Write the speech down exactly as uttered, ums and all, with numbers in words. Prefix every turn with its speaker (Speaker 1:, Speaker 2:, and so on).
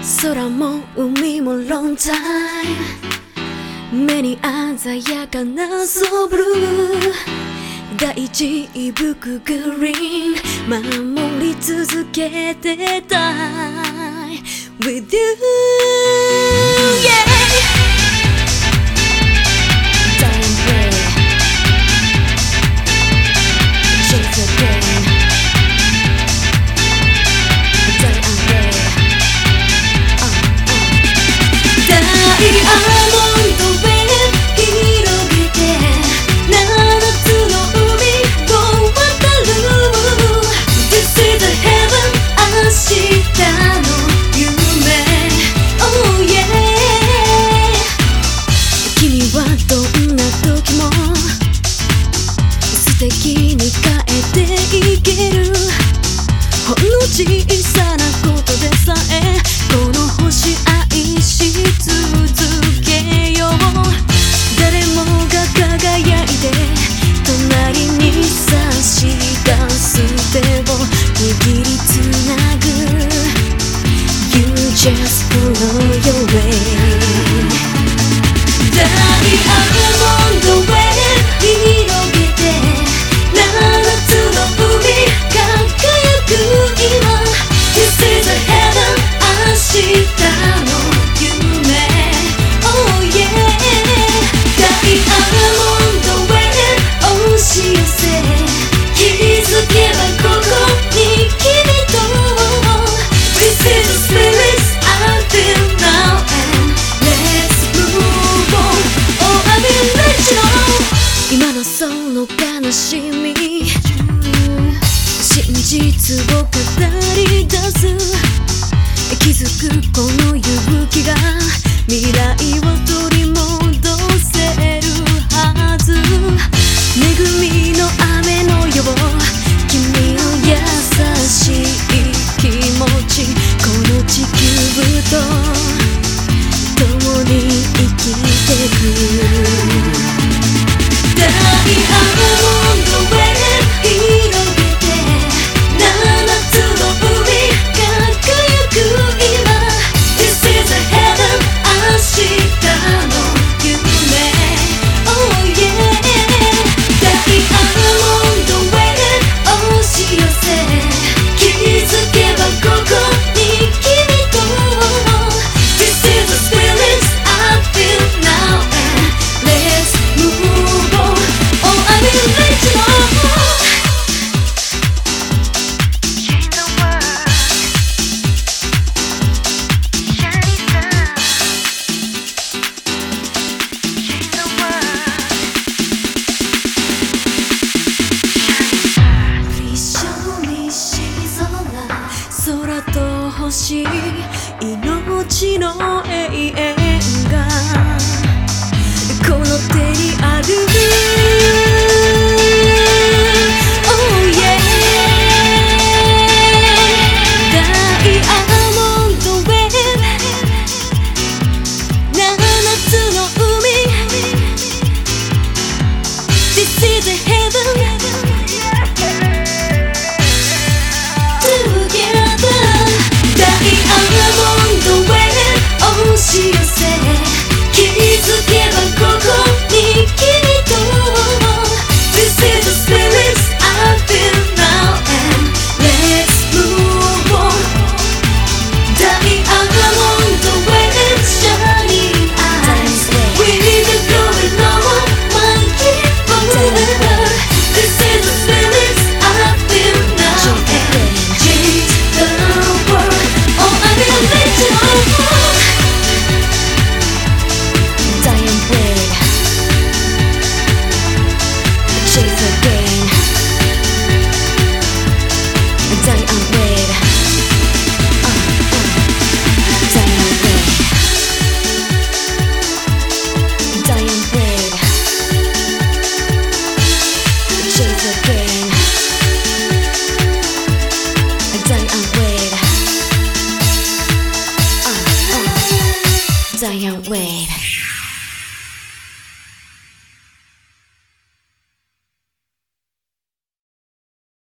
Speaker 1: 空も海もロンタイム、目に鮮やかなソブルー、大事ぶくグリーン守り続けてたい With you、yeah!アーモンドウェーブ広げて七つの海を渡る This is a heaven 明日の夢 Oh yeah 君はどんな時も素敵に変えていける、ほんの小さなことでさえこの星愛し続けよう、誰もが輝いて隣に差し出す手を握りつなぐ You just follow your way 大アーモンドウェーブ広げて七つの海輝く今 This is a heaven 明日の夢 Oh yeah 大アーモンドウェーブ押し寄せ気づけばここに君と This is the spirit I feel now and let's move on Oh I will let you know 今のその悲しみ真実を語り出す、気づくこの勇気が未来を取り戻せるはず、恵みの雨のよう君の優しい気持ち、この地球と共に生きてく大アーモンドウェーブ広げて七つの海輝く今 This is a heaven 明日の夢 Oh yeah 大アーモンドウェーブ押し寄せ気づけばここに君と This is the spirit I feel now and let's move on Oh I will let you know空と星、命の永遠がこの手にある Oh yeah 大アーモンドウェーブ七つの海 This is a heaven Together 大アーモンドウェーブ押し寄